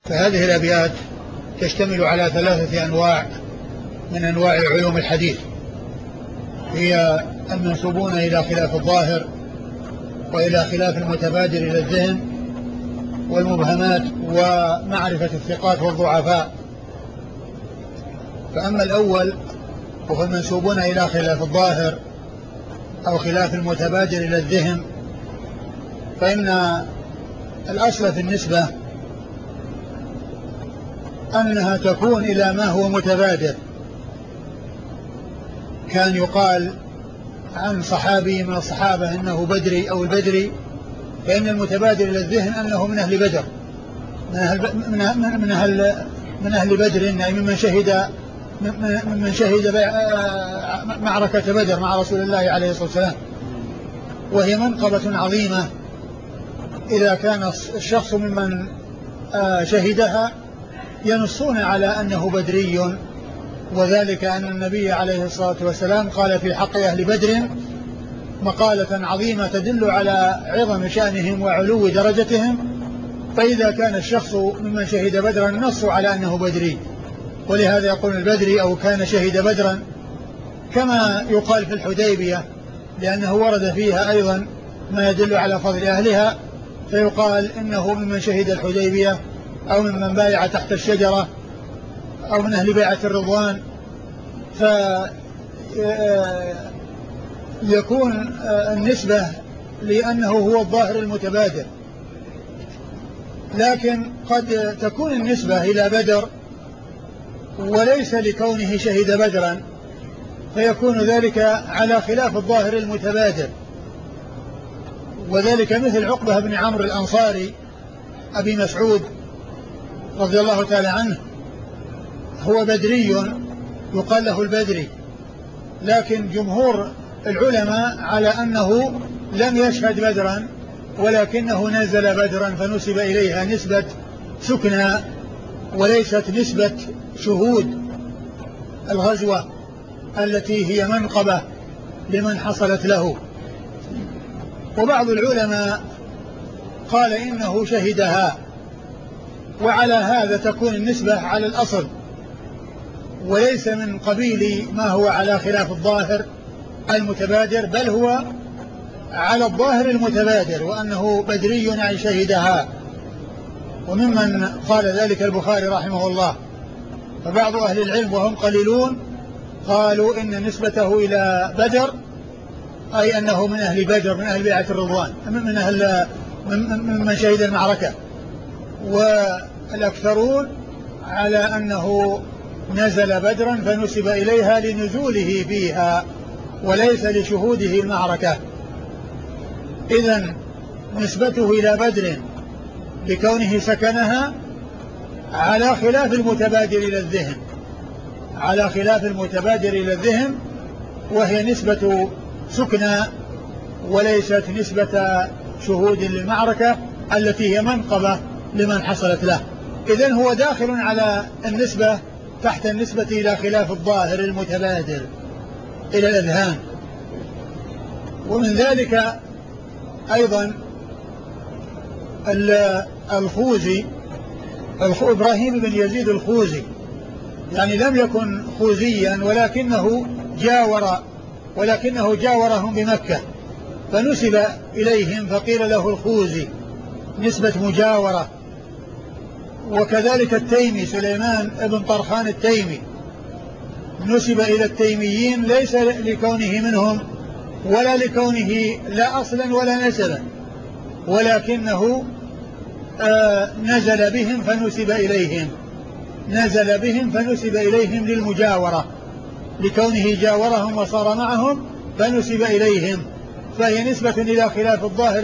فهذه الأبيات تشتمل على 3 أنواع من أنواع علوم الحديث، هي المنسوبون إلى خلاف الظاهر وإلى خلاف المتبادر إلى الذهن والمبهمات ومعرفة الثقات والضعفاء. فأما الأول وهو المنسوبون إلى خلاف الظاهر أو خلاف المتبادر إلى الذهن، فإن الأصل في النسبة أنها تكون إلى ما هو متبادر. كان يقال عن صحابي من الصحابة إنه بدري أو البدري، فإن المتبادر إلى الذهن أنه من أهل بدر، من أهل بدر، يعني ممن شهد معركة بدر مع رسول الله عليه الصلاة والسلام. وهي منقبة عظيمة إذا كان الشخص ممن شهدها ينصون على أنه بدري، وذلك أن النبي عليه الصلاة والسلام قال في حق أهل بدر مقالة عظيمة تدل على عظم شأنهم وعلو درجتهم. فإذا كان الشخص ممن شهد بدرا نص على أنه بدري، ولهذا يقول البدري أو كان شهد بدرا، كما يقال في الحديبية لأنه ورد فيها أيضا ما يدل على فضل أهلها، فيقال إنه ممن شهد الحديبية أو ممن بايع تحت الشجرة أو من أهل بيعة الرضوان. فيكون النسبة لأنه هو الظاهر المتبادر، لكن قد تكون النسبة إلى بدر وليس لكونه شهد بدرا، فيكون ذلك على خلاف الظاهر المتبادر. وذلك مثل عقبة بن عمرو الأنصاري أبي مسعود رضي الله تعالى عنه، هو بدري يقال له البدري، لكن جمهور العلماء على أنه لم يشهد بدرا ولكنه نزل بدرا، فنسب إليها نسبة سكنى وليست نسبة شهود الغزوة التي هي منقبة لمن حصلت له. وبعض العلماء قال إنه شهدها، وعلى هذا تكون النسبة على الأصل وليس من قبيل ما هو على خلاف الظاهر المتبادر، بل هو على الظاهر المتبادر وأنه بدري يعني شهدها. وممن قال ذلك البخاري رحمه الله. فبعض أهل العلم وهم قليلون قالوا إن نسبته إلى بدر أي أنه من أهل بدر، من أهل بيعة الرضوان، من شهد المعركة. والأكثرون على أنه نزل بدرا فنسب إليها لنزوله فيها وليس لشهوده المعركة. إذن نسبته إلى بدر بكونه سكنها على خلاف المتبادر إلى الذهن، على خلاف المتبادر إلى الذهن، وهي نسبة سكنى وليست نسبة شهود للمعركة التي هي منقبة لمن حصلت له. إذن هو داخل على النسبة تحت النسبة إلى خلاف الظاهر المتبادر إلى الأذهان. ومن ذلك أيضا الخوزي، إبراهيم بن يزيد الخوزي، يعني لم يكن خوزيا ولكنه جاورهم بمكة فنسب إليهم فقيل له الخوزي، نسبة مجاورة. وكذلك التيمي سليمان بن طرخان التيمي نسب إلى التيميين ليس لكونه منهم ولا لكونه لا أصلا ولا نسبا، ولكنه نزل بهم فنسب إليهم للمجاورة، لكونه جاورهم وصار معهم فنسب إليهم، فهي نسبة إلى خلاف الظاهر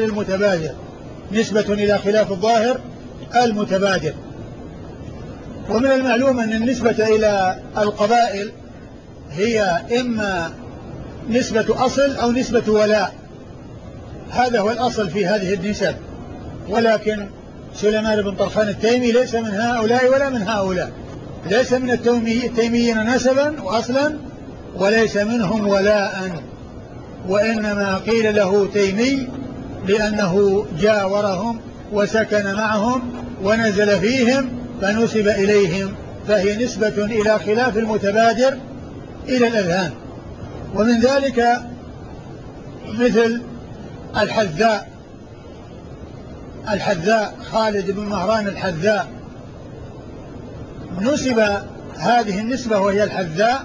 المتبادر. ومن المعلوم أن النسبة إلى القبائل هي إما نسبة أصل أو نسبة ولاء، هذا هو الأصل في هذه النسب. ولكن سليمان بن طرخان التيمي ليس من هؤلاء ولا من هؤلاء، ليس من التيميين نسبا وأصلا وليس منهم ولاء، وإنما قيل له تيمي لأنه جاورهم وسكن معهم ونزل فيهم فنسب إليهم، فهي نسبة إلى خلاف المتبادر إلى الأذهان. ومن ذلك مثل الحذاء خالد بن مهران الحذاء، نسب هذه النسبة وهي الحذاء،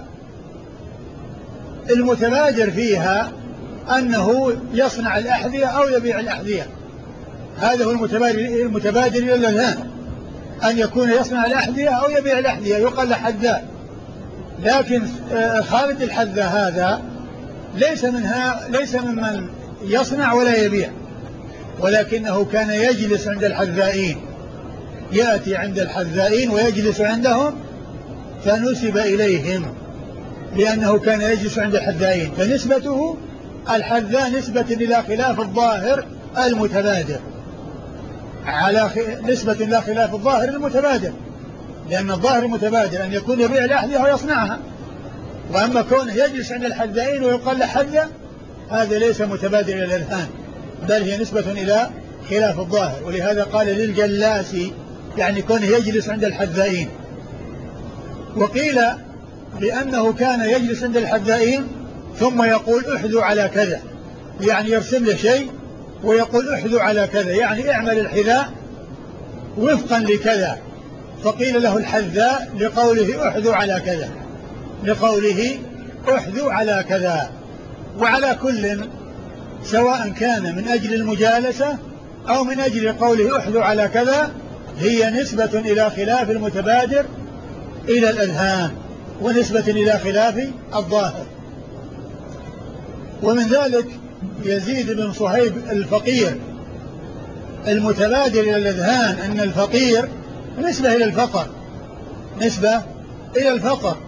المتبادر فيها أنه يصنع الأحذية أو يبيع الأحذية، هذا هو المتبادر إلى الأذهان، أن يكون يصنع الأحذية أو يبيع الأحذية، يقال له حذاء. لكن خالد الحذاء هذا ليس ممن يصنع ولا يبيع، ولكنه كان يجلس عند الحذائين، يأتي عند الحذائين ويجلس عندهم، فنسب إليهم لأنه كان يجلس عند الحذائين، فنسبته الحذاء نسبة إلى خلاف الظاهر المتبادر، على نسبة إلى خلاف الظاهر المتبادر، لأن الظاهر المتبادر أن يكون يبيع الأحذية ويصنعها، وأما كونه يجلس عند الحذائين ويقال له حذاء، هذا ليس متبادر إلى الأذهان، بل هي نسبة إلى خلاف الظاهر. ولهذا قال للجلاس، يعني كونه يجلس عند الحذائين. وقيل بأنه كان يجلس عند الحذائين ثم يقول احذوا على كذا، يعني يرسم له شيء ويقول احذوا على كذا، يعني اعمل الحذاء وفقا لكذا، فقيل له الحذاء لقوله احذوا على كذا، لقوله احذوا على كذا. وعلى كل، سواء كان من أجل المجالسة أو من أجل قوله احذوا على كذا، هي نسبة إلى خلاف المتبادر إلى الأذهان، ونسبة إلى خلاف الظاهر. ومن ذلك يزيد بن صهيب الفقير، المتبادر إلى الأذهان أن الفقير نسبة إلى الفقر، نسبة إلى الفقر،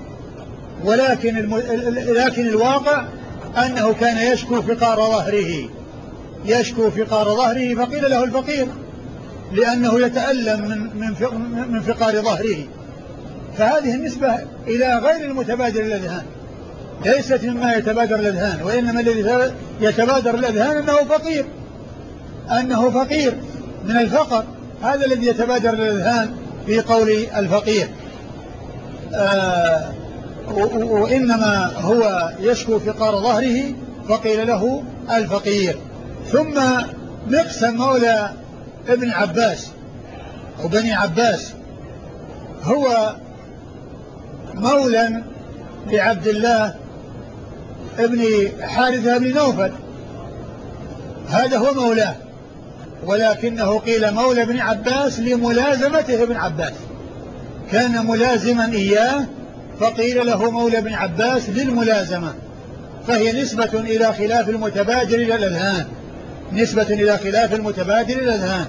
لكن الواقع أنه كان يشكو فقار ظهره، يشكو فقار ظهره، فقيل له الفقير لأنه يتألم من فقار ظهره. فهذه النسبة إلى غير المتبادر إلى الأذهان، ليست مما يتبادر الأذهان، وإنما الذي يتبادر الأذهان أنه فقير من الفقر، هذا الذي يتبادر الأذهان في قول الفقير. وإنما هو يشكو فقار ظهره، فقيل له الفقير. ثم مقسم مولى ابن عباس وبني عباس، هو مولى لعبد الله ابن حارثة بن نوفل، هذا هو مولاه، ولكنه قيل مولى ابن عباس لملازمته ابن عباس، كان ملازما إياه، فقيل له مولى ابن عباس للملازمة، فهي نسبة إلى خلاف المتبادر إلى الأذهان، نسبة إلى خلاف المتبادر إلى الأذهان.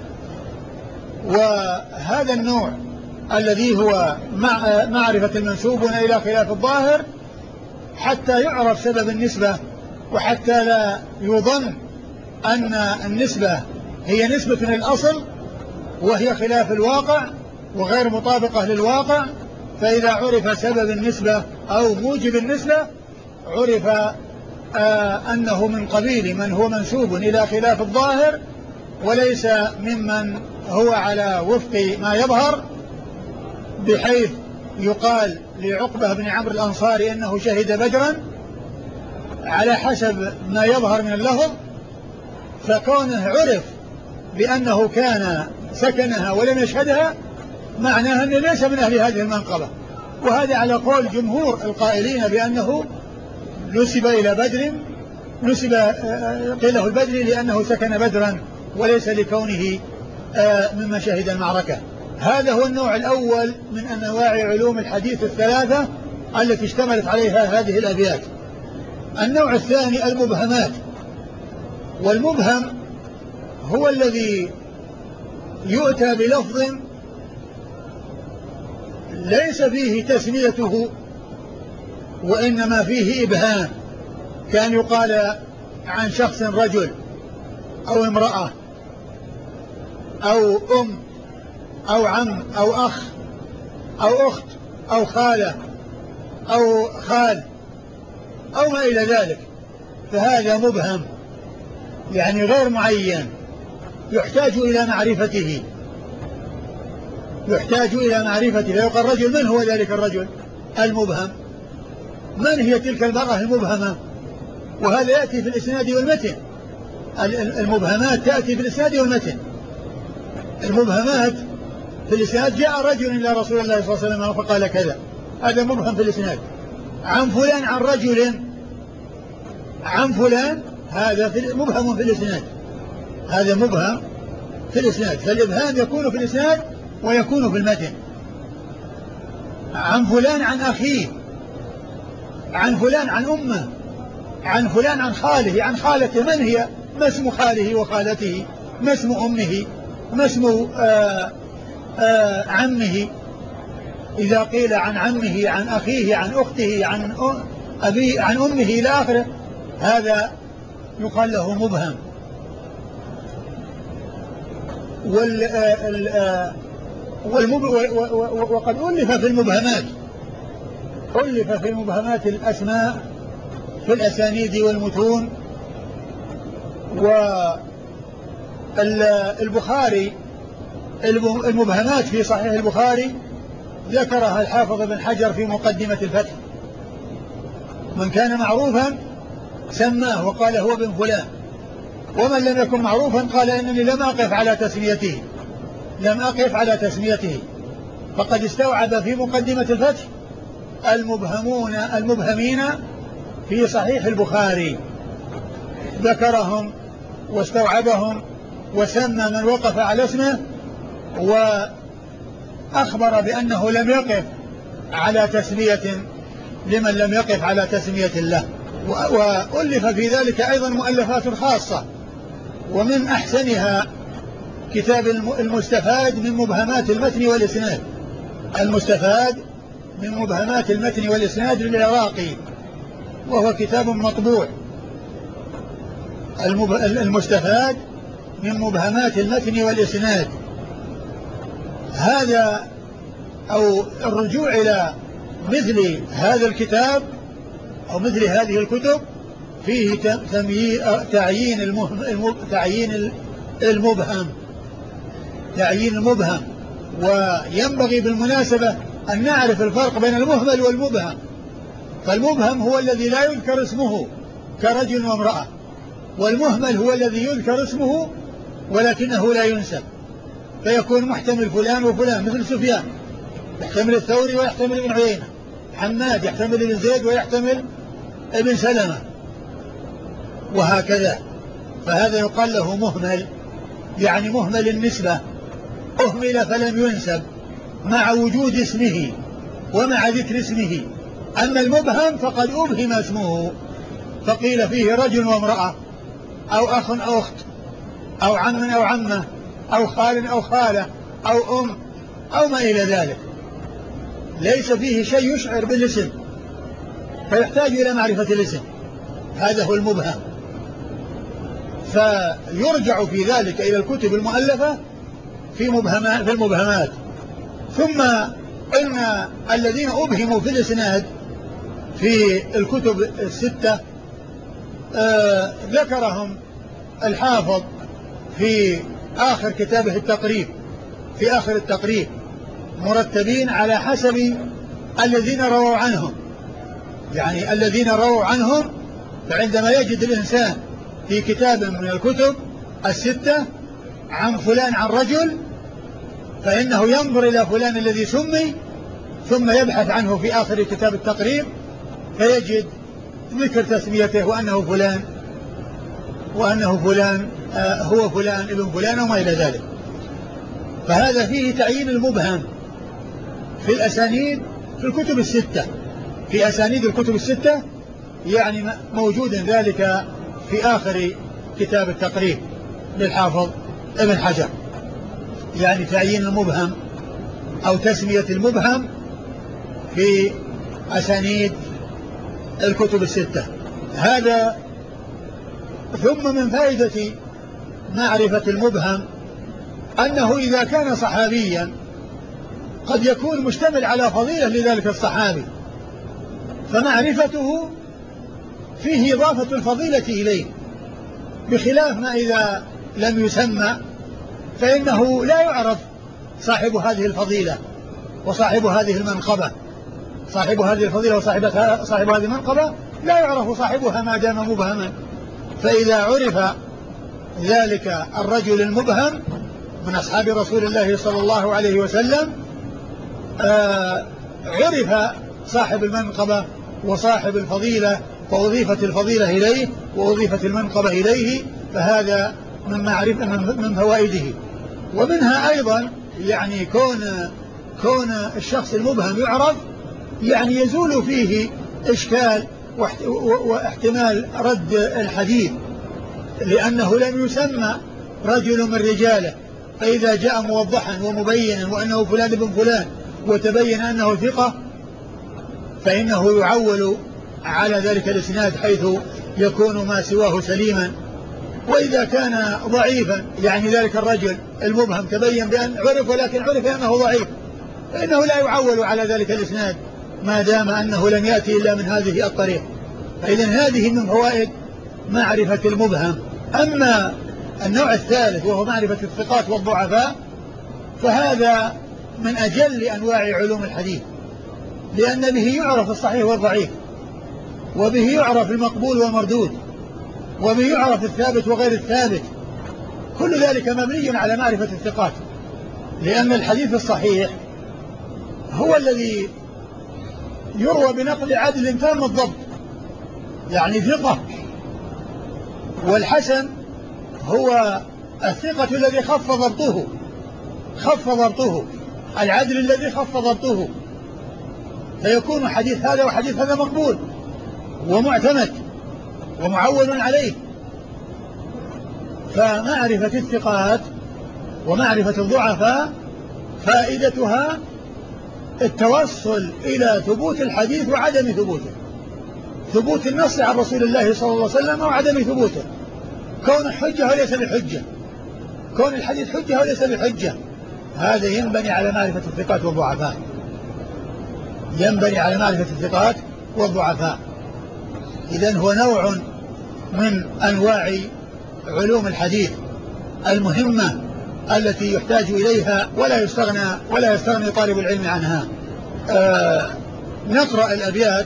وهذا النوع الذي هو معرفة المنسوبون إلى خلاف الظاهر، حتى يعرف سبب النسبة، وحتى لا يظن أن النسبة هي نسبة للأصل وهي خلاف الواقع وغير مطابقة للواقع. فإذا عرف سبب النسبة أو موجب النسبة، عرف أنه من قبيل من هو منسوب إلى خلاف الظاهر، وليس ممن هو على وفق ما يظهر، بحيث يقال لعقبة بن عمرو الأنصاري أنه شهد بدرا على حسب ما يظهر من اللفظ، فكونه عرف بأنه كان سكنها ولم يشهدها، معناها أنه ليس من أهل هذه المنقبة. وهذا على قول جمهور القائلين بأنه نسب إلى بدر، قيل له البدري لأنه سكن بدرا وليس لكونه مما شهد المعركة. هذا هو النوع الأول من أنواع علوم الحديث الثلاثة التي اشتملت عليها هذه الأبيات. النوع الثاني المبهمات، والمبهم هو الذي يؤتى بلفظ ليس فيه تسميته وإنما فيه إبهام، كان يقال عن شخص رجل أو امرأة أو أم أو عم أو أخ أو أخت أو خالة أو خال أو ما إلى ذلك، فهذا مبهم، يعني غير معين، يحتاج إلى معرفته، يحتاج إلى معرفته، فيقال رجل، من هو ذلك الرجل المبهم؟ من هي تلك المرأة المبهمة؟ وهذا يأتي في الإسناد والمتن، المبهمات تأتي في الإسناد والمتن. المبهمات في الإسناد: جاء رجل إلى رسول الله صلى الله عليه وسلم فقال كذا، هذا مبهم في الإسناد. عن فلان عن رجل عن فلان، هذا مبهم في الإسناد، هذا مبهم في الإسناد. فالإبهام يكون في الإسناد ويكون في المتن. عن فلان عن أخيه، عن فلان عن أمه، عن فلان عن خاله عن خالته، من هي؟ ما اسم خاله وخالته؟ ما اسم أمه؟ ما اسم عمه؟ إذا قيل عن عمه عن أخيه عن أخته عن أبيه عن أمه إلى آخره، هذا يقال له مبهم. وقد ألف في المبهمات، ألف في المبهمات الأسماء في الأسانيد والمتون. والبخاري المبهمات في صحيح البخاري ذكرها الحافظ بن حجر في مقدمة الفتح. من كان معروفا سماه وقال هو بن فلان، ومن لم يكن معروفا قال إنني لم أقف على تسميته، لم أقف على تسميته. فقد استوعب في مقدمة الفتح المبهمين في صحيح البخاري، ذكرهم واستوعبهم وسمى من وقف على اسمه، وأخبر بأنه لم يقف على تسمية لمن لم يقف على تسمية الله. وألف في ذلك أيضا مؤلفات خاصة، ومن أحسنها كتاب المستفاد من مبهمات المتن والإسناد، المستفاد من مبهمات المتن والإسناد للعراقي، وهو كتاب مطبوع. المستفاد من مبهمات المتن والإسناد، هذا أو الرجوع إلى مثل هذا الكتاب أو مثل هذه الكتب فيه تعيين المبهم. وينبغي بالمناسبة أن نعرف الفرق بين المهمل والمبهم. فالمبهم هو الذي لا يذكر اسمه كرجل وامرأة، والمهمل هو الذي يذكر اسمه ولكنه لا ينسب، فيكون محتمل فلان وفلان، مثل سفيان يحتمل الثوري ويحتمل ابن عيينة، حماد يحتمل ابن زيد ويحتمل ابن سلمة، وهكذا. فهذا يقال له مهمل، يعني مهمل النسبة، أهمل فلم ينسب مع وجود اسمه ومع ذكر اسمه. أما المبهم فقد أبهم اسمه، فقيل فيه رجل وامرأة أو أخ أو أخت أو عم أو عمة أو خال أو خالة أو أم أو ما إلى ذلك، ليس فيه شيء يشعر بالاسم فيحتاج إلى معرفة الاسم، هذا هو المبهم. فيرجع في ذلك إلى الكتب المؤلفة في المبهمات. ثم إن الذين أبهموا في الإسناد في الكتب الستة ذكرهم الحافظ في آخر كتابه التقريب، في آخر التقريب مرتبين على حسب الذين رووا عنهم، يعني الذين رووا عنهم. فعندما يجد الإنسان في كتاب من الكتب الستة عن فلان عن رجل، فإنه ينظر إلى فلان الذي سمي ثم يبحث عنه في آخر كتاب التقريب فيجد ذكر تسميته وأنه فلان هو فلان ابن فلان وما إلى ذلك. فهذا فيه تعيين المبهم في الأسانيد في الكتب الستة، في أسانيد الكتب الستة، يعني موجود ذلك في آخر كتاب التقريب للحافظ ابن حجر، يعني تعيين المبهم أو تسمية المبهم في أسانيد الكتب الستة. هذا. ثم من فائدة معرفة المبهم أنه إذا كان صحابيا قد يكون مشتمل على فضيلة لذلك الصحابي، فمعرفته فيه إضافة الفضيلة إليه، بخلاف ما إذا لم يسمى فإنه لا يعرف صاحب هذه الفضيلة وصاحب هذه المنقبة. صاحب هذه الفضيلة صاحب هذه المنقبة لا يعرف صاحبها ما دام مبهما. فإذا عرف ذلك الرجل المبهم من أصحاب رسول الله صلى الله عليه وسلم عرف صاحب المنقبة وصاحب الفضيلة، وأضيفت الفضيلة إليه وأضيفت المنقبة إليه، فهذا من فوائده. ومنها أيضا يعني كون الشخص المبهم يعرف، يعني يزول فيه إشكال واحتمال رد الحديث، لأنه لم يسمى رجل من رجاله. فإذا جاء موضحا ومبينا وأنه فلان ابن فلان وتبين أنه ثقة، فإنه يعول على ذلك الإسناد حيث يكون ما سواه سليما. وإذا كان ضعيفا، يعني ذلك الرجل المبهم تبين بأن عرف ولكن عرف أنه ضعيف، فإنه لا يعول على ذلك الإسناد ما دام أنه لم يأتي إلا من هذه الطريق. فإذن هذه من فوائد معرفة المبهم. أما النوع الثالث وهو معرفة الثقات والضعفاء، فهذا من أجل أنواع علوم الحديث، لأن به يعرف الصحيح والضعيف، وبه يعرف المقبول والمردود، وبه يعرف الثابت وغير الثابت. كل ذلك مبني على معرفة الثقات، لأن الحديث الصحيح هو الذي يروى بنقل عدل تام الضبط، يعني ثقة. والحسن هو الثقة الذي خف ضبطه، العدل الذي خف ضبطه، فيكون حديث هذا وحديث هذا مقبول ومعتمد ومعول عليه. فمعرفة الثقات ومعرفة الضعفاء فائدتها التوصل إلى ثبوت الحديث وعدم ثبوته، ثبوت النص عن رسول الله صلى الله عليه وسلم وعدم ثبوته، كون حجة وليس بحجة، كون الحديث حجة وليس بحجة. هذا ينبني على معرفة الثقات والضعفاء، ينبني على معرفة الثقات والضعفاء. إذن هو نوع من أنواع علوم الحديث المهمة التي يحتاج إليها ولا يستغني طالب العلم عنها. نقرأ الأبيات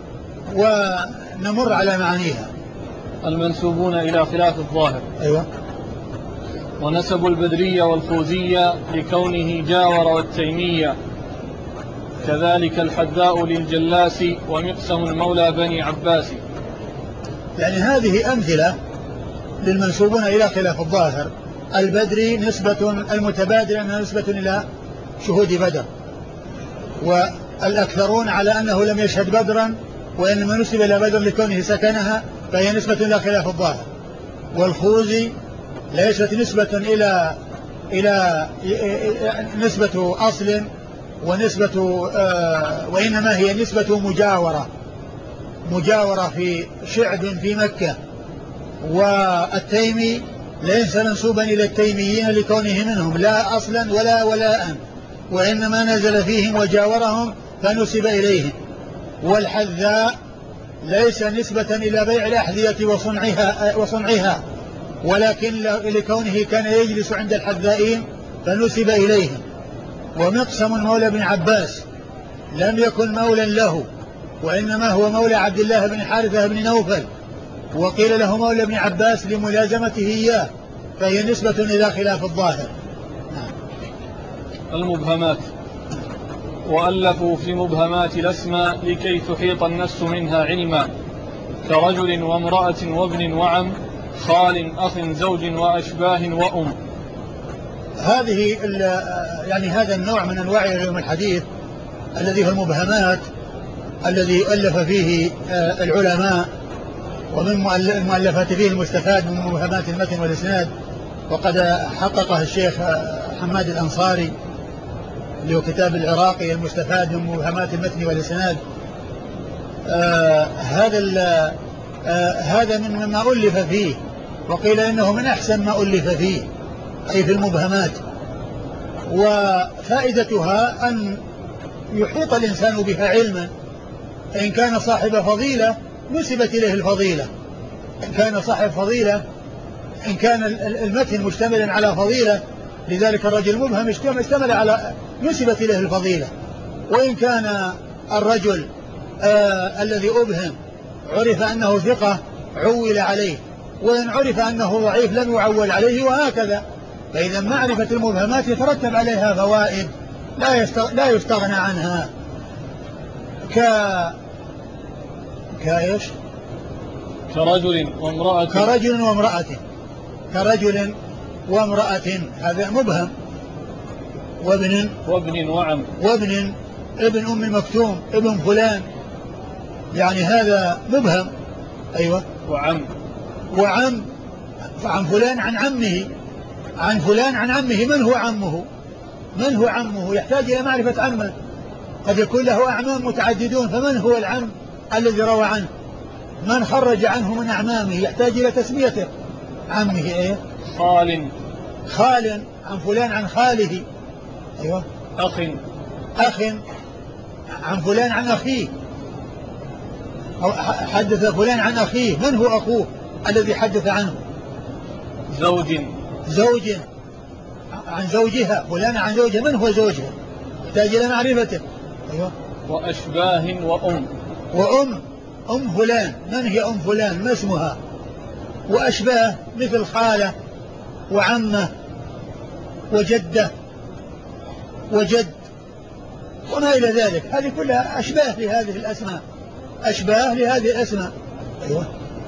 ونمر على معانيها. المنسوبون إلى خلاف الظاهر. أيوة. ونسب البدرية والخوزية لكونه جاور والتيمية، كذلك الحذاء للجلاس ومقسم المولى بني عباس. يعني هذه أمثلة للمنسوبون إلى خلاف الظاهر. البدري نسبة المتبادل أنها نسبة إلى شهود بدر، والأكثرون على أنه لم يشهد بدرا وإنما نسب إلى بدر لكونه سكنها، فهي نسبة إلى خلاف الظاهر. والخوزي ليست نسبة إلى نسبة أصل ونسبة وإنما هي نسبة مجاورة في شعب في مكة. والتيمي ليس منسوبا إلى التيميين لكونه منهم لا أصلا ولا ولاء، وإنما نزل فيهم وجاورهم فنسب إليهم. والحذاء ليس نسبة إلى بيع الأحذية وصنعها ولكن لكونه كان يجلس عند الحذائين فنسب إليهم. ومقسم مولى بن عباس لم يكن مولا له، وإنما هو مولى عبد الله بن حارثة بن نوفل، وقيل له مولى بن عباس لملازمته إياه، فهي نسبة إلى خلاف الظاهر. المبهمات. وألفوا في مبهمات الأسماء لكي تحيط النفس منها علما، كرجل وامرأة وابن وعم، خال أخ زوج وأشباه وأم. هذه يعني هذا النوع من أنواع علوم الحديث الذي هو المبهمات، الذي ألف فيه العلماء، ومن المؤلفات فيه المستفاد من مبهمات المتن والإسناد، وقد حققه الشيخ حماد الأنصاري اللي هو كتاب العراقي المستفاد من مبهمات المتن والإسناد. هذا مما ألف فيه، وقيل إنه من أحسن ما ألف فيه أي في المبهمات. وفائدتها أن يحيط الإنسان بها علما، إن كان صاحب فضيلة نسبت إليه الفضيلة، إن كان صاحب فضيلة، إن كان المتن مشتملا على فضيلة لذلك الرجل المبهم اشتمل على نسبت إليه الفضيلة، وإن كان الرجل الذي أبهم عرف أنه ثقة عول عليه، وإن عرف أنه ضعيف لم يعول عليه، وهكذا. فإذا معرفة المبهمات يترتب عليها فوائد لا يستغنى عنها، كايش؟ كرجل وامرأة هذا مبهم، وابن وعم، ابن أم مكتوم، ابن فلان، يعني هذا مبهم. أيوة. وعم عن فلان عن عمه، عن فلان عن عمه. من هو عمه يحتاج إلى معرفة عمه، قد يكون له أعمام متعددون، فمن هو العم الذي روى عنه؟ من خرج عنه من أعمامه يحتاج إلى تسميته. عمه إيه؟ خال عن فلان عن خاله. أيوة. أخ عن فلان عن أخيه، أو حدث فلان عن أخيه. من هو أخوه الذي حدث عنه؟ زوج عن زوجها، فلان عن زوجها. من هو زوجها؟ يحتاج إلى معرفته. أيوة. وأشباه وأم فلان. من هي أم فلان؟ ما اسمها؟ وأشباه مثل خالة وعمة وجدة وجد وما إلى ذلك، هذه كلها أشباه لهذه الأسماء. أيوة.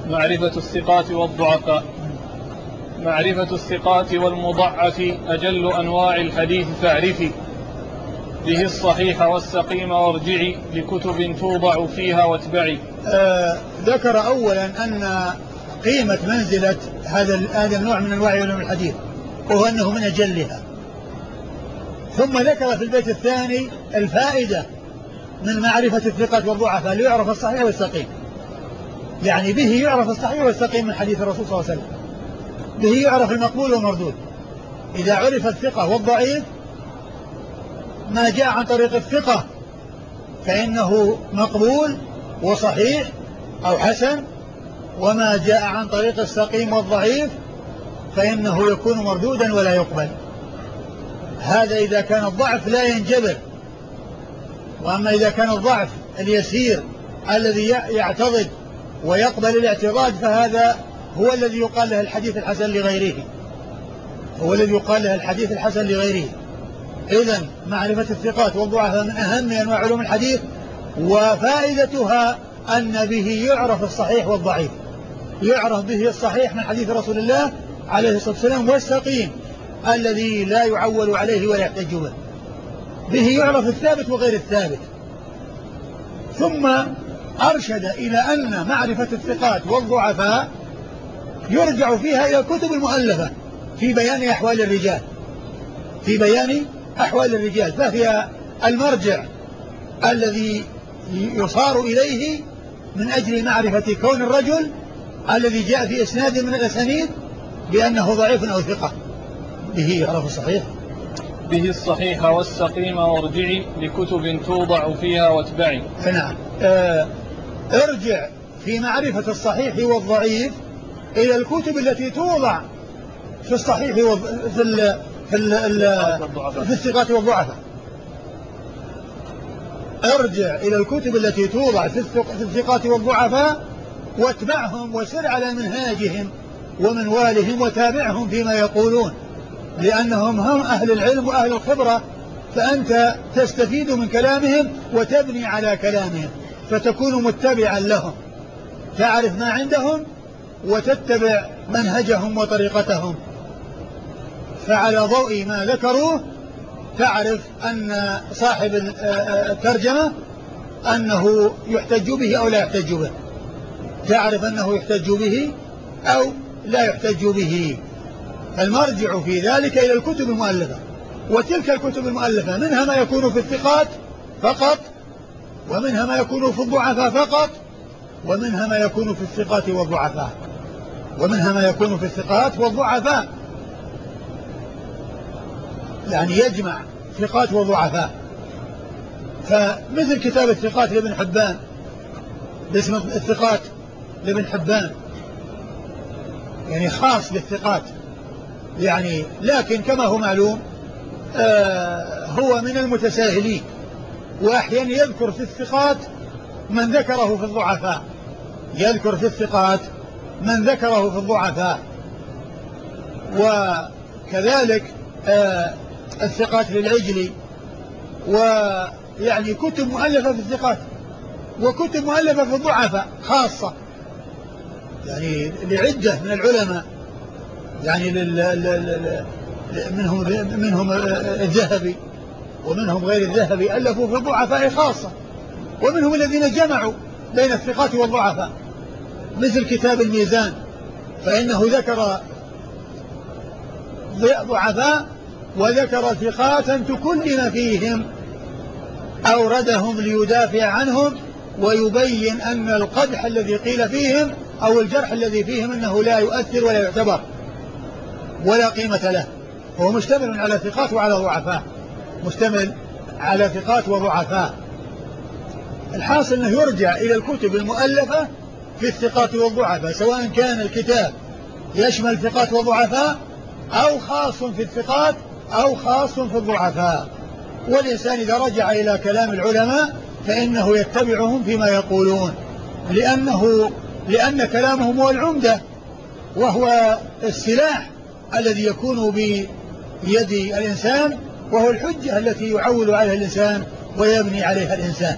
معرفة الثقات والمضعف أجل أنواع الحديث فاعرفي، به الصحيح والسقيم وارجعي، لكتب توضع فيها واتبعي. ذكر أولا أن قيمة منزلة هذا النوع من أنواع علوم الحديث، وهو أنه من أجلها. ثم ذكر في البيت الثاني الفائدة من معرفة الثقات والضعفاء ليعرف الصحيح والسقيم، يعني به يعرف الصحيح والسقيم من حديث الرسول صلى الله عليه وسلم، به يعرف المقبول والمردود. إذا عرف الثقة والضعيف، ما جاء عن طريق الثقة فإنه مقبول وصحيح أو حسن، وما جاء عن طريق السقيم والضعيف فإنه يكون مردودا ولا يقبل. هذا إذا كان الضعف لا ينجبر. وأما إذا كان الضعف اليسير الذي يعتضد ويقبل الاعتضاد، فهذا هو الذي يقال له الحديث الحسن لغيره. إذن معرفة الثقات والضعفاء من أهم أنواع علوم الحديث، وفائدتها أن به يعرف الصحيح والضعيف. يعرف به الصحيح من حديث رسول الله عليه الصلاة والسلام، والسقيم الذي لا يعول عليه ولا يحتج به. به يعرف الثابت وغير الثابت. ثم أرشد إلى أن معرفة الثقات والضعفاء يرجع فيها إلى الكتب المؤلفة في بيان أحوال الرجال، فهي المرجع الذي يصار إليه من أجل معرفة كون الرجل الذي جاء في إسناد من الأسانيد بأنه ضعيف أو ثقة. به يعرف الصحيح، به الصحيح والسقيم وارجعي، لكتب توضع فيها واتبعي. نعم. ارجع في معرفة الصحيح والضعيف إلى الكتب التي توضع في الصحيح في الثقات والضعفاء. ارجع إلى الكتب التي توضع في الثقات والضعفاء، واتبعهم وسر على منهاجهم ومنوالهم، وتابعهم فيما يقولون، لأنهم هم أهل العلم وأهل الخبرة، فأنت تستفيد من كلامهم وتبني على كلامهم، فتكون متبعا لهم، تعرف ما عندهم وتتبع منهجهم وطريقتهم. فعلى ضوء ما ذكروه تعرف أن صاحب الترجمة أنه يحتج به أو لا يحتج به، تعرف أنه يحتج به أو لا يحتج به. المرجع في ذلك إلى الكتب المؤلفة، وتلك الكتب المؤلفة منها ما يكون في الثقات فقط، ومنها ما يكون في الضعفاء فقط، ومنها ما يكون في الثقات والضعفاء، يعني يجمع ثقات وضعفاء. فمثل كتاب الثقات لابن حبان باسم الثقات لابن حبان، يعني خاص بالثقات، يعني لكن كما هو معلوم هو من المتساهلين، وأحيانا يذكر في الثقات من ذكره في الضعفاء، يذكر في الثقات من ذكره في الضعفاء. وكذلك الثقات للعجلي، ويعني كتب مؤلفة في الثقات وكتب مؤلفة في الضعفاء خاصة، يعني لعدة من العلماء، يعني منهم الذهبي ومنهم غير الذهبي ألفوا في الضعفاء خاصة، ومنهم الذين جمعوا بين الثقات والضعفاء، مثل كتاب الميزان، فإنه ذكر ضعفاء وذكر ثقات تكلم فيهم، أوردهم ليدافع عنهم ويبين أن القدح الذي قيل فيهم أو الجرح الذي فيهم أنه لا يؤثر ولا يعتبر ولا قيمة له، هو مشتمل على ثقات وعلى ضعفاء، مشتمل على ثقات وضعفاء. الحاصل أنه يرجع إلى الكتب المؤلفة في الثقات والضعفاء، سواء كان الكتاب يشمل ثقات وضعفاء أو خاص في الثقات أو خاص في الضعفاء. والإنسان إذا رجع إلى كلام العلماء فإنه يتبعهم فيما يقولون، لأن كلامهم هو العمدة، وهو السلاح الذي يكون بيد الإنسان، وهو الحجة التي يعول عليها الإنسان ويبني عليها الإنسان.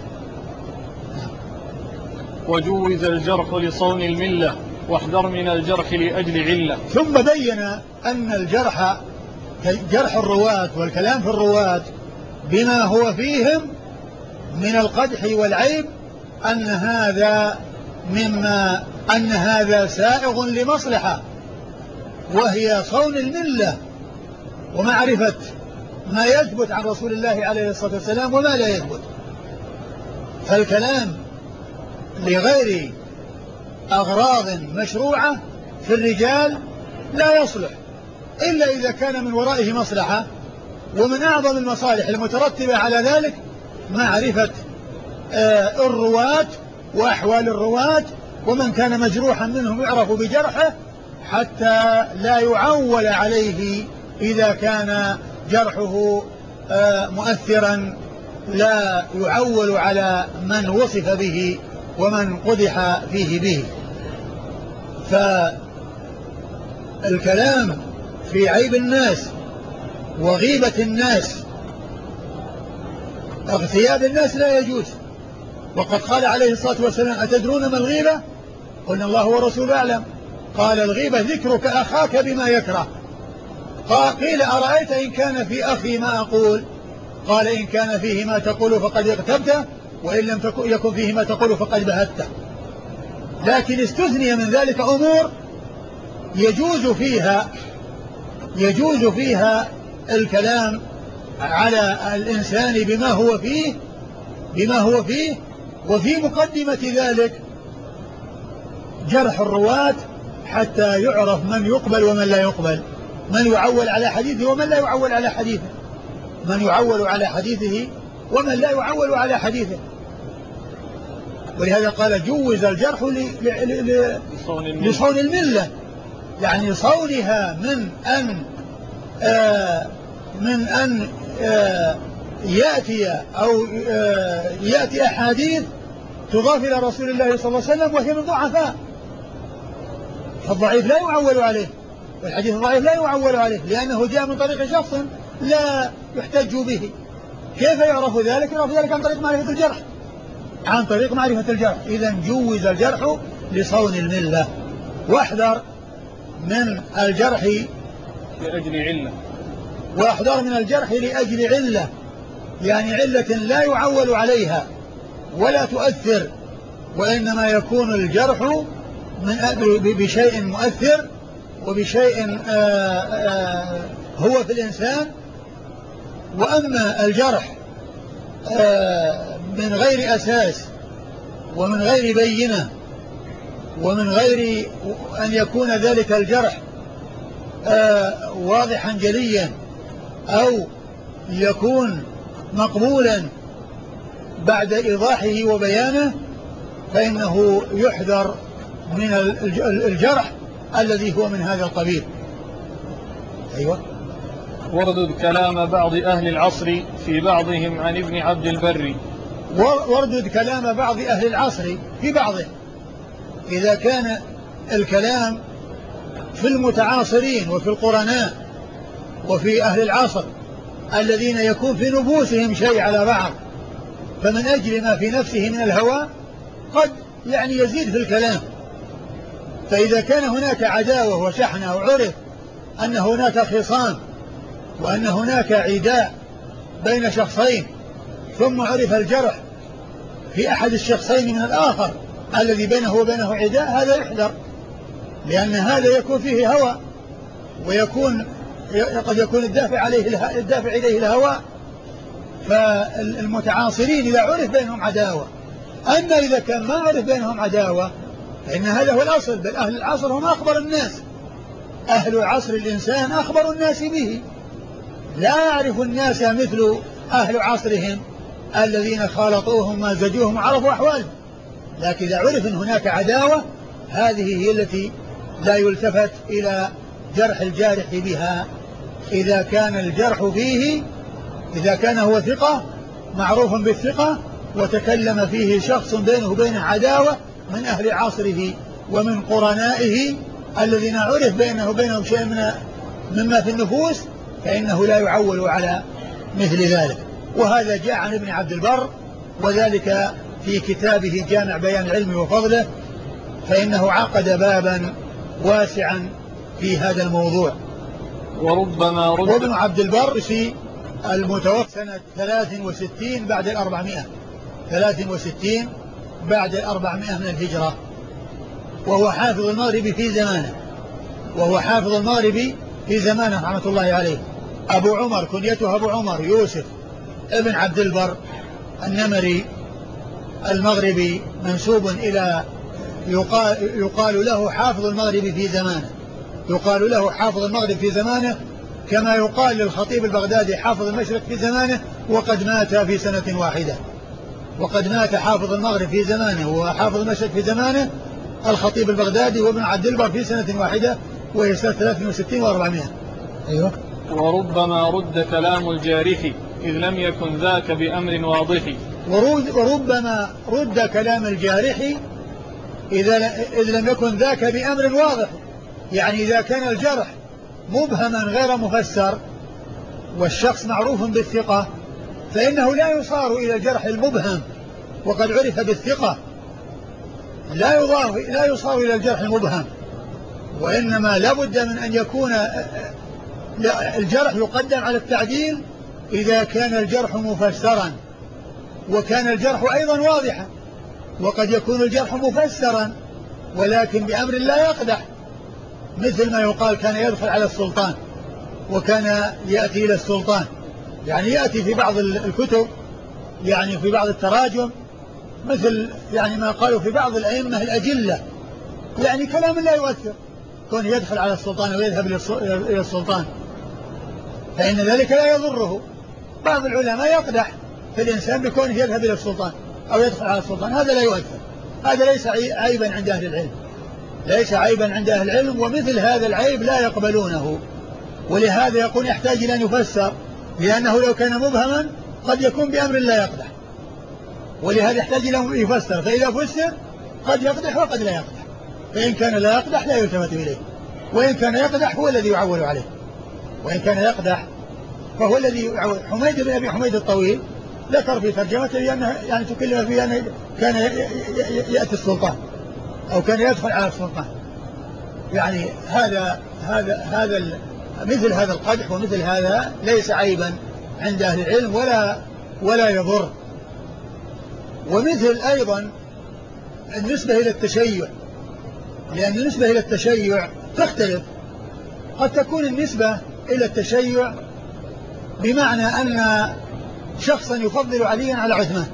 وجوز الجرح لصون الملة، واحذر من الجرح لأجل علة. ثم بين أن الجرح جرح الرواة والكلام في الرواة بما هو فيهم من القدح والعيب، أن هذا سائغ لمصلحة، وهي صون الملة ومعرفة ما يثبت عن رسول الله عليه الصلاة والسلام وما لا يثبت. فالكلام لغير أغراض مشروعة في الرجال لا يصلح إلا إذا كان من ورائه مصلحة، ومن أعظم المصالح المترتبة على ذلك معرفة الرواة وأحوال الرواة، ومن كان مجروحا منهم يعرف بجرحه حتى لا يعول عليه إذا كان جرحه مؤثرا، لا يعول على من وصف به ومن قدح فيه به. فالكلام في عيب الناس وغيبة الناس اغتياب الناس لا يجوز. وقد قال عليه الصلاة والسلام: أتدرون ما الغيبة؟ قلنا الله ورسوله أعلم. قال: الغيبة ذكرك أخاك بما يكره. قيل: أرأيت إن كان في أخي ما أقول؟ قال: إن كان فيه ما تقول فقد اغتبته، وإن لم يكن فيه ما تقول فقد بهته. لكن استثني من ذلك أمور يجوز فيها الكلام على الإنسان بما هو فيه، وفي مقدمة ذلك جرح الرواة حتى يعرف من يقبل ومن لا يقبل، من يعول على حديثه ومن لا يعول على حديثه، من يعول على حديثه ومن لا يعول على حديثه. ولهذا قال: جوز الجرح لصون الملة، يعني صونها من أن يأتي أحاديث تضاف إلى رسول الله صلى الله عليه وسلم وهي من ضعفاء، فالضعيف لا يعول عليه، والحديث الضعيف لا يعول عليه، لأنه جاء من طريق شخص لا يحتج به. كيف يعرف ذلك؟ يعرف ذلك عن طريق معرفة الجرح. إذن جوز الجرح لصون الملة. واحذر من الجرح لأجل علة، يعني علة لا يعول عليها ولا تؤثر، وإنما يكون الجرح بشيء مؤثر وبشيء هو في الإنسان. وأما الجرح من غير أساس ومن غير بينة ومن غير أن يكون ذلك الجرح واضحا جليا أو يكون مقبولا بعد إيضاحه وبيانه، فإنه يحذر من الجرح الذي هو من هذا القبيل. أيوة. واردد كلام بعض أهل العصر في بعضهم عن ابن عبد البر. واردد كلام بعض أهل العصر في بعضه، إذا كان الكلام في المتعاصرين وفي القرناء وفي أهل العصر الذين يكون في نفوسهم شيء على بعض، فمن أجل ما في نفسه من الهوى قد يعني يزيد في الكلام. فإذا كان هناك عداوة وشحنة وعرف أن هناك خصام وأن هناك عداء بين شخصين، ثم عرف الجرح في أحد الشخصين من الآخر الذي بينه وبينه عداء، هذا يحذر، لأن هذا يكون فيه هوى، ويكون قد يكون الدافع إليه الهوى. فالمتعاصرين إذا عرف بينهم عداوة، أما إذا كان ما عرف بينهم عداوة فإن هذا هو الأصل. بل أهل العصر هم أخبر الناس، أهل عصر الإنسان أخبر الناس به، لا يعرف الناس مثل أهل عصرهم الذين خالطوهم ومازجوهم وعرفوا أحوالهم. لكن إذا عرف أن هناك عداوة، هذه هي التي لا يلتفت إلى جرح الجارح بها. إذا كان الجرح فيه، إذا كان هو ثقة معروف بالثقة وتكلم فيه شخص بينه وبينه عداوة من أهل عصره ومن قرنائه الذين عرف بينه وبينهم شيء مما في النفوس، فإنه لا يعول على مثل ذلك. وهذا جاء عن ابن عبد البر، وذلك في كتابه جامع بيان العلم وفضله، فإنه عقد بابا واسعا في هذا الموضوع. وابن عبد البر في المتوفى سنة 63 بعد 400، 63 بعد 400 من الهجرة، وهو حافظ المغرب في زمانه، رحمة الله عليه. أبو عمر كنيته أبو عمر يوسف ابن عبد البر النمري المغربي، منسوب إلى يقال له حافظ المغرب في زمانه، كما يقال للخطيب البغدادي حافظ المشرق في زمانه، وقد مات في سنة واحدة. وقد مات حافظ المغرب في زمانه وحافظ المشرق في زمانه الخطيب البغدادي وابن عبد البر في سنة واحدة، وهي سنة 63 و400. أيوة. وربما رد كلام الجارح إذ لم يكن ذاك بأمر واضح. وربما رد كلام الجارح إذ لم يكن ذاك بأمر واضح، يعني إذا كان الجرح مبهما غير مفسر والشخص معروف بالثقة، فإنه لا يصار إلى الجرح المبهم وقد عرف بالثقة، لا يصار إلى الجرح المبهم، وإنما لا بد من أن يكون الجرح يقدم على التعديل إذا كان الجرح مفسرا، وكان الجرح أيضا واضحا. وقد يكون الجرح مفسرا ولكن بأمر لا يقدح، مثل ما يقال كان يدخل على السلطان وكان يأتي إلى السلطان، يعني يأتي في بعض الكتب، يعني في بعض التراجم، مثل يعني ما قالوا في بعض الأئمة الأجلة، يعني كلام لا يؤثر، كون يدخل على السلطان ويذهب إلى السلطان، فإن ذلك لا يضره. بعض العلماء يقدح في الإنسان بكونه يذهب إلى السلطان أو يدخل على السلطان، هذا لا يؤثر، هذا ليس عيبا عند أهل العلم، ومثل هذا العيب لا يقبلونه. ولهذا يقول يحتاج إلى أن يفسر، لأنه لو كان مبهما قد يكون بأمر لا يقدح، ولهذا يحتاج إلى أن يفسر، فإذا فسر قد يقدح وقد لا يقدح، فإن كان لا يقدح لا يلتفت إليه، وإن كان يقدح هو الذي يعول عليه، وإن كان يقدح فهو الذي يعول. حميد بن أبي حميد الطويل ذكر في ترجمته لأنه يعني تكلم فيه أنه كان يأتي السلطان أو كان يدخل على السلطان، يعني مثل هذا القدح ومثل هذا ليس عيبا عند أهل العلم ولا يضر. ومثل أيضا النسبة إلى التشيع، لأن النسبة إلى التشيع تختلف، قد تكون النسبة إلى التشيع بمعنى أن شخصا يفضل عليا على عثمان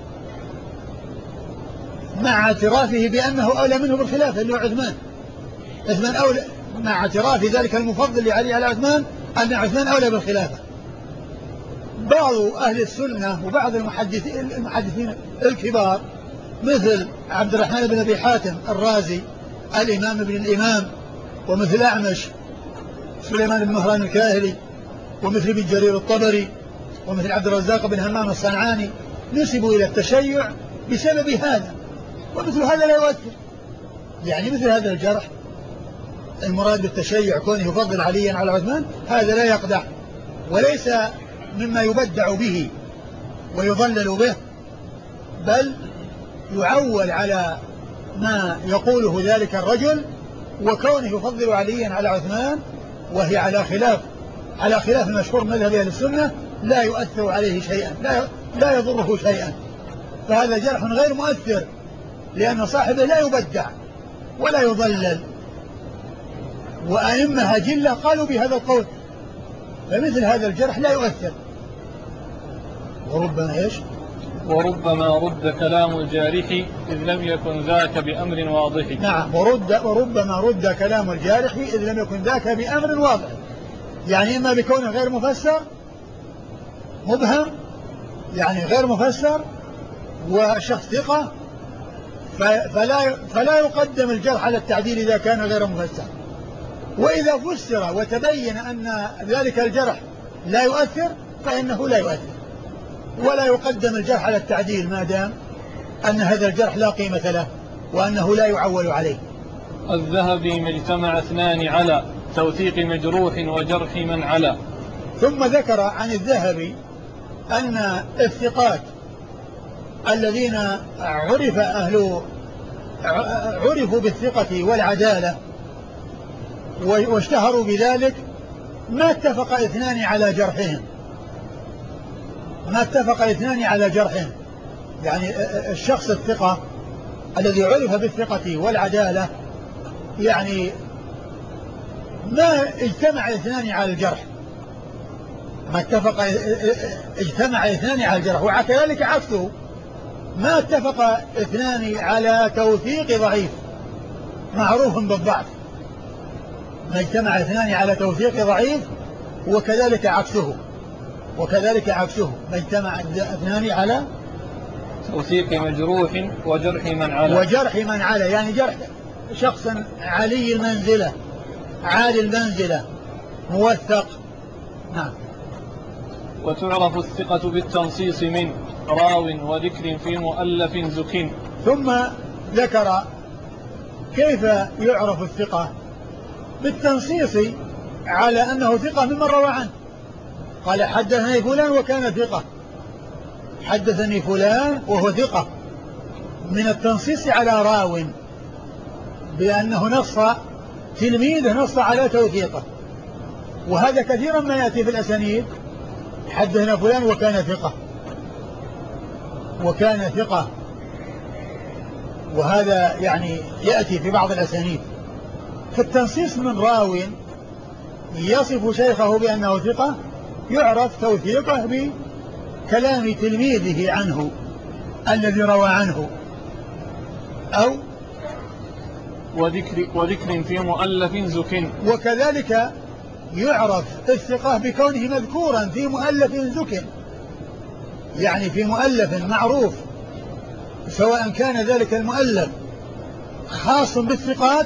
مع اعترافه بأنه أولى منه بالخلافة اللي هو عثمان أولى، مع اعتراف ذلك المفضل لعلي على عثمان أن عثمان أولى بالخلافة. بعض أهل السنة وبعض المحدثين الكبار مثل عبد الرحمن بن أبي حاتم الرازي الإمام ابن الإمام، ومثل أعمش سليمان بن مهران الكاهلي ومثل ابن جرير الطبري ومثل عبد الرزاق بن همام الصنعاني نسبوا إلى التشيع بسبب هذا، ومثل هذا لا يؤثر. يعني مثل هذا الجرح المراد بالتشيع كونه يفضل عليا على عثمان، هذا لا يقدح وليس مما يبدع به ويضلل به، بل يعول على ما يقوله ذلك الرجل، وكونه يفضل عليا على عثمان وهي على خلاف المشهور مذهب أهل السنة لا يؤثر عليه شيئا، لا يضره شيئا، فهذا جرح غير مؤثر لأن صاحبه لا يبدع ولا يضلل. وأئمة جلة قالوا بهذا القول، فمثل هذا الجرح لا يؤثر. وربما رد كلام الجارح إذ لم يكن ذاك بأمر واضح. نعم، وربما رد كلام الجارح إذ لم يكن ذاك بأمر واضح، يعني إما بكونه غير مفسر مبهم، يعني غير مفسر وشخص ثقة، فلا يقدم الجرح على التعديل إذا كان غير مفسر. وإذا فسر وتبين أن ذلك الجرح لا يؤثر فإنه لا يؤثر، ولا يقدم الجرح على التعديل ما دام أن هذا الجرح لا قيمة له وأنه لا يعول عليه. الذهبي ما اجتمع اثنان على توثيق مجروح وجرح من على. ثم ذكر عن الذهبي أن الثقات الذين عرفوا بالثقة والعدالة واشتهروا بذلك ما اتفق اثنان على جرحهم، يعني الشخص الثقة الذي عرف بالثقة والعدالة يعني ما اجتمع اثنان على الجرح، اجتمع اثنان على الجرح، وكذلك عكسه ما اتفق اثنان على توثيق ضعيف معروف بالضعف، ما اجتمع اثنان على توثيق ضعيف وكذلك عكسه ما اجتمع اثنان على توثيق مجروح وجرح من على، يعني جرح شخص عالي المنزلة موثق. نعم. وتعرف الثقة بالتنصيص من راو وذكر في مؤلف زكٍ. ثم ذكر كيف يعرف الثقة بالتنصيص على أنه ثقة ممن روى عنه. قال حدثني فلان وكان ثقة، حدثني فلان وهو ثقة، من التنصيص على راو بأنه تلميذه نص على توثيقه، وهذا كثيرا ما يأتي في الأسانيد، حدثنا فلان وكان ثقة، وهذا يعني يأتي في بعض الأسانيد. فالتنصيص من راو يصف شيخه بأنه ثقة يعرف توثيقه بكلام تلميذه عنه الذي روى عنه، أو وذكر في مؤلف زكٍ. وكذلك يعرف الثقة بكونه مذكورا في مؤلف زكٍ، يعني في مؤلف معروف، سواء كان ذلك المؤلف خاص بالثقات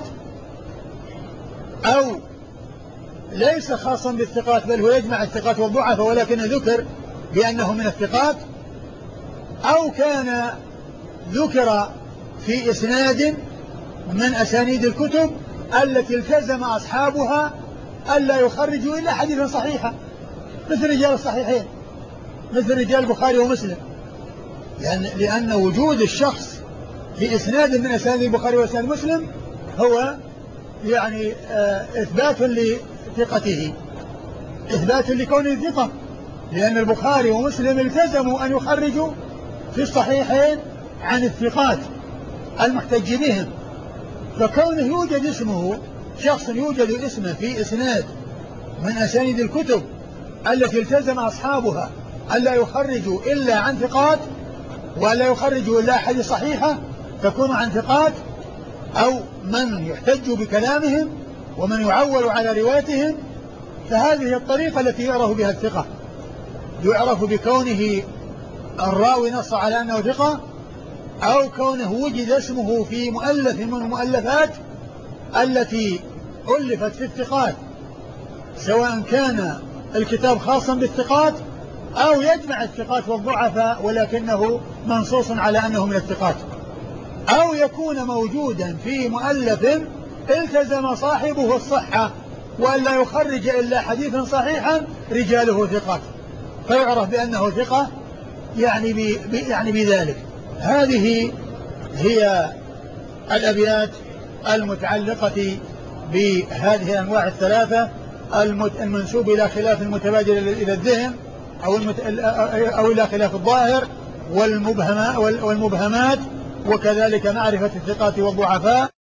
أو ليس خاصا بالثقات بل هو يجمع الثقات والضعفاء ولكن ذكر بأنه من الثقات، أو كان ذكر في إسناد من أسانيد الكتب التي التزم أصحابها ألا يخرجوا إلا حديثا صحيحا، مثل رجال الصحيحين، مثل رجال البخاري ومسلم، لأن وجود الشخص في إسناد من أسانيد البخاري وأسانيد مسلم هو يعني إثبات لثقته، إثبات لكونه ثقة، لأن البخاري ومسلم التزموا أن يخرجوا في الصحيحين عن الثقات المحتج بهم، فكونه يوجد اسمه شخص يوجد اسمه في إسناد من أسانيد الكتب التي التزم أصحابها ألا يخرجوا إلا عن ثقات ولا يخرجوا إلا أحاديث صحيحة تكون عن ثقات أو من يحتج بكلامهم ومن يعول على روايتهم، فهذه الطريقة التي يعرف بها الثقة، يعرف بكونه الراوي نص على أنه ثقة، أو كونه وجد اسمه في مؤلف من المؤلفات التي ألفت في الثقات سواء كان الكتاب خاصا بالثقات أو يجمع الثقات والضعفاء ولكنه منصوص على أنه من الثقات، أو يكون موجودا في مؤلف التزم صاحبه الصحة وألا يخرج إلا حديثا صحيحا رجاله ثقات فيعرف بأنه ثقة يعني بذلك. هذه هي الأبيات المتعلقة بهذه الأنواع الثلاثة المنسوب إلى خلاف المتبادل إلى الذهن أو إلى خلاف الظاهر والمبهمات، وكذلك معرفة الثقات والضعفاء.